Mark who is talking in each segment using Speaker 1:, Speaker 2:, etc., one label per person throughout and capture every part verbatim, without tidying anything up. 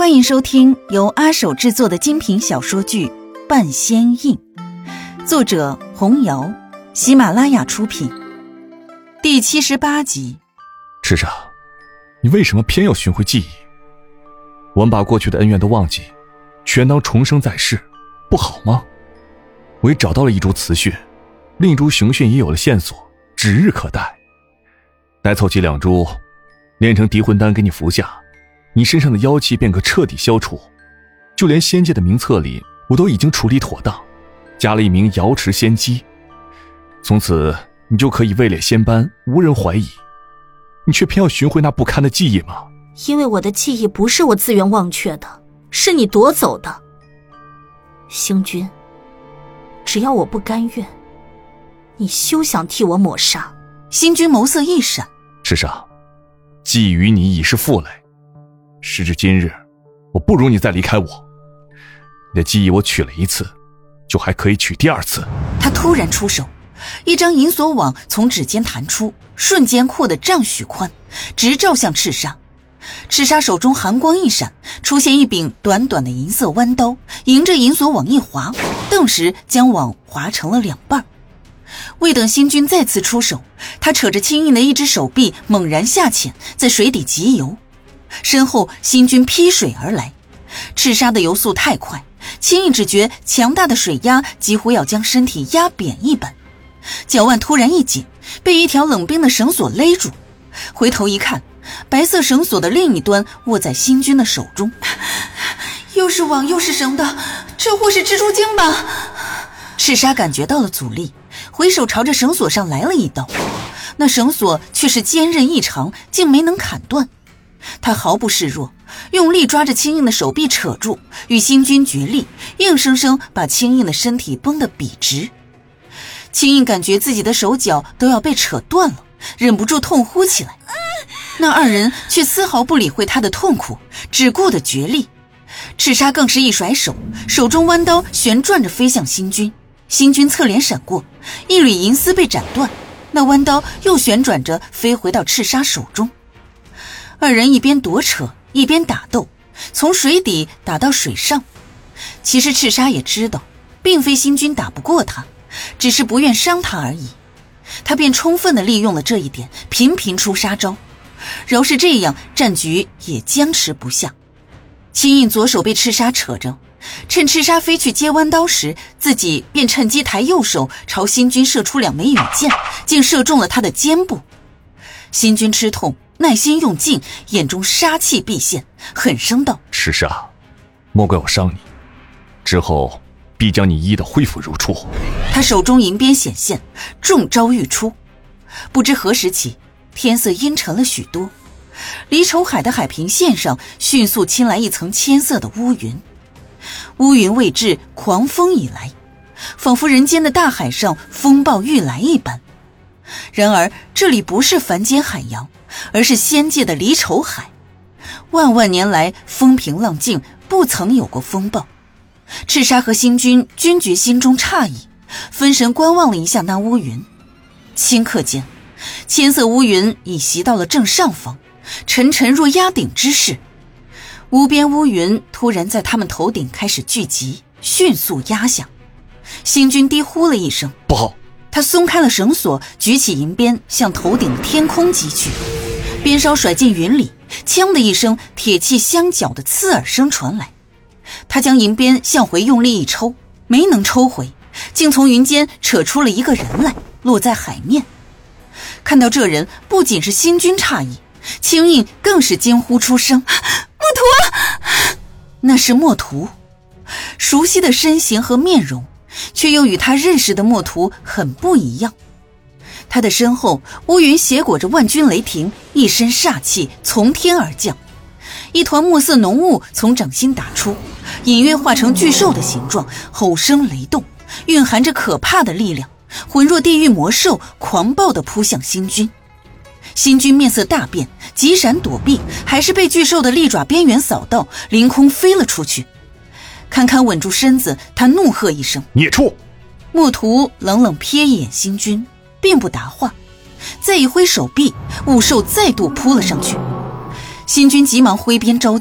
Speaker 1: 欢迎收听由阿手制作的精品小说剧《半仙印》，作者红瑶，喜马拉雅出品，第七十八集。
Speaker 2: 世上，你为什么偏要寻回记忆？我们把过去的恩怨都忘记，全当重生在世，不好吗？我也找到了一株雌血，另一株雄血也有了线索，指日可待。待凑齐两株，炼成敌魂丹给你服下，你身上的妖气便可彻底消除。就连仙界的名册里，我都已经处理妥当，加了一名瑶池仙姬。从此你就可以位列仙班，无人怀疑。你却偏要寻回那不堪的记忆吗？
Speaker 3: 因为我的记忆不是我自愿忘却的，是你夺走的。星君，只要我不甘愿，你休想替我抹杀。
Speaker 1: 星君眸色一闪，
Speaker 2: 世上，记忆于你已是负累。时至今日，我不容你再离开我。你的记忆我取了一次，就还可以取第二次。
Speaker 1: 他突然出手，一张银锁网从指尖弹出，瞬间扩得丈许宽，直照向赤沙。赤沙手中寒光一闪，出现一柄短短的银色弯刀，迎着银锁网一划，顿时将网划成了两半。未等星君再次出手，他扯着青印的一只手臂猛然下潜，在水底急游。身后星君劈水而来，赤沙的游速太快，青印只觉强大的水压几乎要将身体压扁一般。脚腕突然一紧，被一条冷冰的绳索勒住。回头一看，白色绳索的另一端握在星君的手中。又是网又是绳的，这或是蜘蛛精吧？赤沙感觉到了阻力，回手朝着绳索上来了一刀，那绳索却是坚韧异常，竟没能砍断。他毫不示弱，用力抓着青印的手臂扯住，与星君决力，硬生生把青印的身体绷得笔直。青印感觉自己的手脚都要被扯断了，忍不住痛呼起来。那二人却丝毫不理会他的痛苦，只顾得决力。赤沙更是一甩手，手中弯刀旋转着飞向星君。星君侧脸闪过，一缕银丝被斩断，那弯刀又旋转着飞回到赤沙手中。二人一边夺扯一边打斗，从水底打到水上。其实赤沙也知道，并非星君打不过他，只是不愿伤他而已。他便充分地利用了这一点，频频出杀招。饶是这样，战局也僵持不下。青印左手被赤沙扯着，趁赤沙飞去接弯刀时，自己便趁机抬右手朝星君射出两枚羽箭，竟射中了他的肩部。星君吃痛，耐心用尽，眼中杀气毕现，狠声道：
Speaker 2: 赤沙，莫怪我伤你，之后必将你医得恢复如初。
Speaker 1: 他手中银鞭显现，重招欲出。不知何时起，天色阴沉了许多，离愁海的海平线上迅速侵来一层铅色的乌云。乌云未至，狂风已来，仿佛人间的大海上风暴欲来一般。然而这里不是凡间海洋，而是仙界的离愁海。万万年来风平浪静，不曾有过风暴。赤沙和星君均觉心中诧异，分神观望了一下那乌云。顷刻间，千色乌云已袭到了正上方，沉沉若压顶之势。无边乌云突然在他们头顶开始聚集，迅速压下。星君低呼了一声：
Speaker 2: 不好！
Speaker 1: 他松开了绳索，举起银鞭向头顶的天空击去。鞭梢甩进云里，锵的一声，铁器相搅的刺耳声传来。他将银鞭向回用力一抽，没能抽回，竟从云间扯出了一个人来，落在海面。看到这人，不仅是星君诧异，青印更是惊呼出声：墨图！那是墨图。熟悉的身形和面容，却又与他认识的墨图很不一样。他的身后乌云斜裹着万钧雷霆，一身煞气从天而降。一团墨色浓雾从掌心打出，隐约化成巨兽的形状，吼声雷动，蕴含着可怕的力量，浑若地狱魔兽，狂暴地扑向星君。星君面色大变，急闪躲避，还是被巨兽的利爪边缘扫到，凌空飞了出去。堪堪稳住身子，他怒喝一声：
Speaker 2: 孽畜！
Speaker 1: 墨图冷冷瞥一眼星君，并不答话，再一挥手臂，雾兽再度扑了上去。星君急忙挥鞭招架，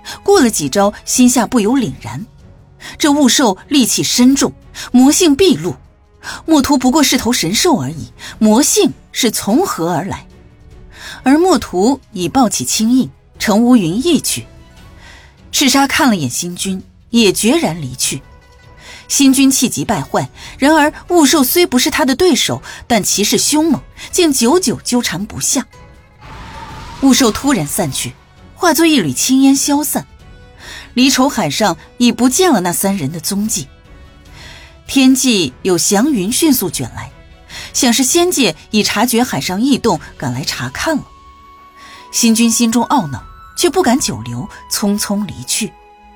Speaker 1: 过了几招，心下不由凛然。这雾兽戾气深重，魔性毕露。墨图不过是头神兽而已，魔性是从何而来？而墨图已抱起青印，乘乌云逸去。赤沙看了眼星君，也决然离去。星君气急败坏，然而雾兽虽不是他的对手，但其势凶猛，竟久久纠缠不下。雾兽突然散去，化作一缕青烟消散。离愁海上已不见了那三人的踪迹。天际有祥云迅速卷来，想是仙界已察觉海上异动，赶来查看了。星君心中懊恼，却不敢久留，匆匆离去。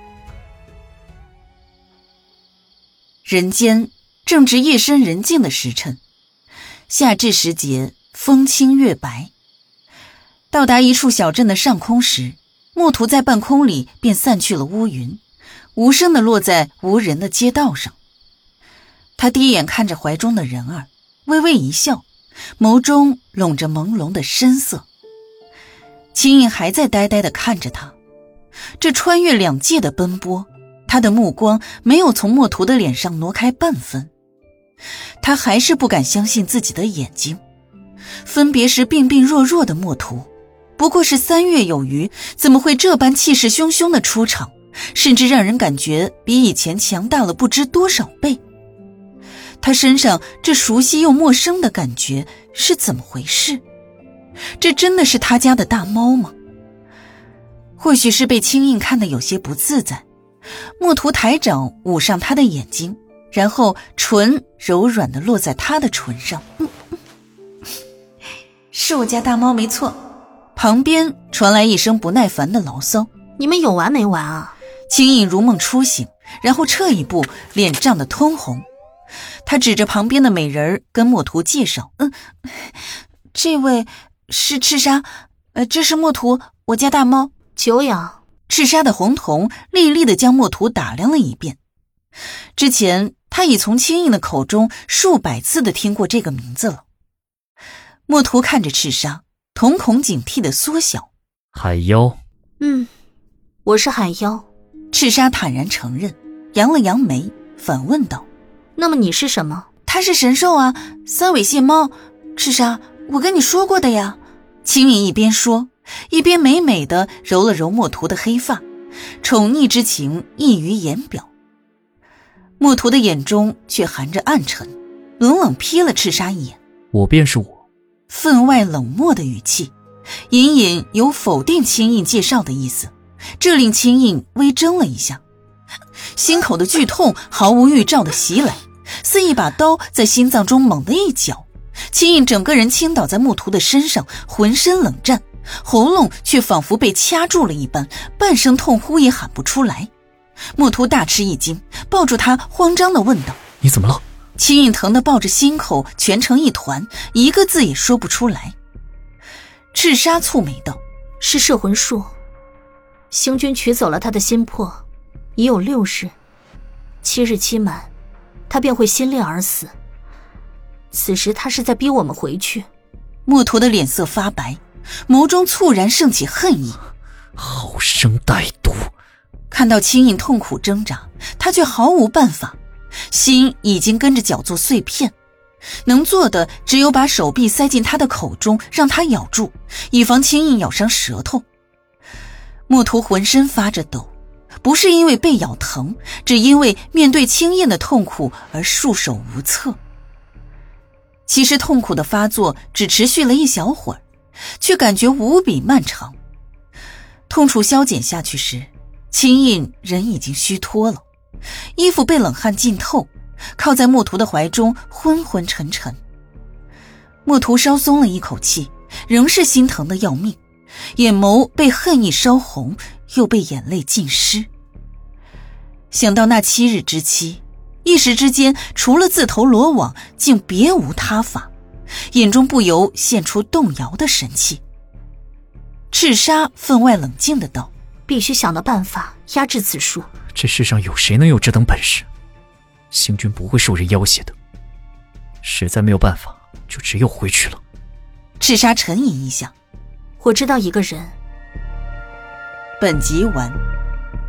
Speaker 1: 人间正值夜深人静的时辰，夏至时节，风清月白。到达一处小镇的上空时，墨图在半空里便散去了乌云，无声地落在无人的街道上。他低眼看着怀中的人儿，微微一笑，眸中笼着朦胧的深色。青印还在呆呆地看着他，这穿越两界的奔波，他的目光没有从墨图的脸上挪开半分。他还是不敢相信自己的眼睛，分别时病病弱弱的墨图，不过是三月有余，怎么会这般气势汹汹地出场，甚至让人感觉比以前强大了不知多少倍。他身上这熟悉又陌生的感觉是怎么回事？这真的是他家的大猫吗？或许是被青印看得有些不自在，墨图抬掌捂上他的眼睛，然后唇柔软地落在他的唇上。嗯嗯、是我家大猫没错。旁边传来一声不耐烦的牢骚。
Speaker 3: 你们有完没完啊？
Speaker 1: 青印如梦初醒，然后撤一步，脸涨得通红。他指着旁边的美人跟墨图介绍，嗯，这位是赤沙，呃，这是墨图，我家大猫。
Speaker 3: 久仰。
Speaker 1: 赤沙的红瞳厉厉地将墨图打量了一遍。之前他已从青印的口中数百次地听过这个名字了。墨图看着赤沙，瞳孔警惕地缩小。
Speaker 4: 海妖。
Speaker 3: 嗯，我是海妖。
Speaker 1: 赤沙坦然承认，扬了扬眉，反问道：
Speaker 3: 那么你是什么？
Speaker 1: 他是神兽啊，三尾蟹猫。赤沙，我跟你说过的呀。青印一边说，一边美美地揉了揉墨图的黑发，宠溺之情溢于言表。墨图的眼中却含着暗沉，冷冷瞥了赤沙一眼。
Speaker 4: 我便是我。
Speaker 1: 分外冷漠的语气，隐隐有否定青印介绍的意思，这令青印微怔了一下。心口的剧痛毫无预兆地袭来，似一把刀在心脏中猛地一绞。青印整个人倾倒在墨图的身上，浑身冷战，喉咙却仿佛被掐住了一般，半声痛呼也喊不出来。墨图大吃一惊，抱住他慌张地问道：
Speaker 4: 你怎么了？
Speaker 1: 青印疼得抱着心口蜷成一团，一个字也说不出来。赤沙蹙眉道：
Speaker 3: 是摄魂术，星君取走了他的心魄，已有六日，七日期满，他便会心裂而死。此时他是在逼我们回去。
Speaker 1: 墨图的脸色发白，眸中猝然升起恨意。
Speaker 4: 好生歹毒！
Speaker 1: 看到青印痛苦挣扎，他却毫无办法，心已经跟着搅作碎片，能做的只有把手臂塞进他的口中，让他咬住，以防青印咬伤舌头。墨图浑身发着抖，不是因为被咬疼，只因为面对青印的痛苦而束手无策。其实痛苦的发作只持续了一小会儿，却感觉无比漫长。痛楚消减下去时，青印人已经虚脱了，衣服被冷汗浸透，靠在墨图的怀中昏昏沉沉。墨图稍松了一口气，仍是心疼的要命，眼眸被恨意烧红，又被眼泪浸湿。想到那七日之期，一时之间除了自投罗网，竟别无他法，眼中不由现出动摇的神气。赤沙分外冷静的道：
Speaker 3: 必须想到办法压制此术。
Speaker 4: 这世上有谁能有这等本事？星君不会受人要挟的，实在没有办法，就只有回去了。
Speaker 1: 赤沙沉吟一下：
Speaker 3: 我知道一个人。
Speaker 1: 本集完。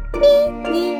Speaker 5: 咪咪。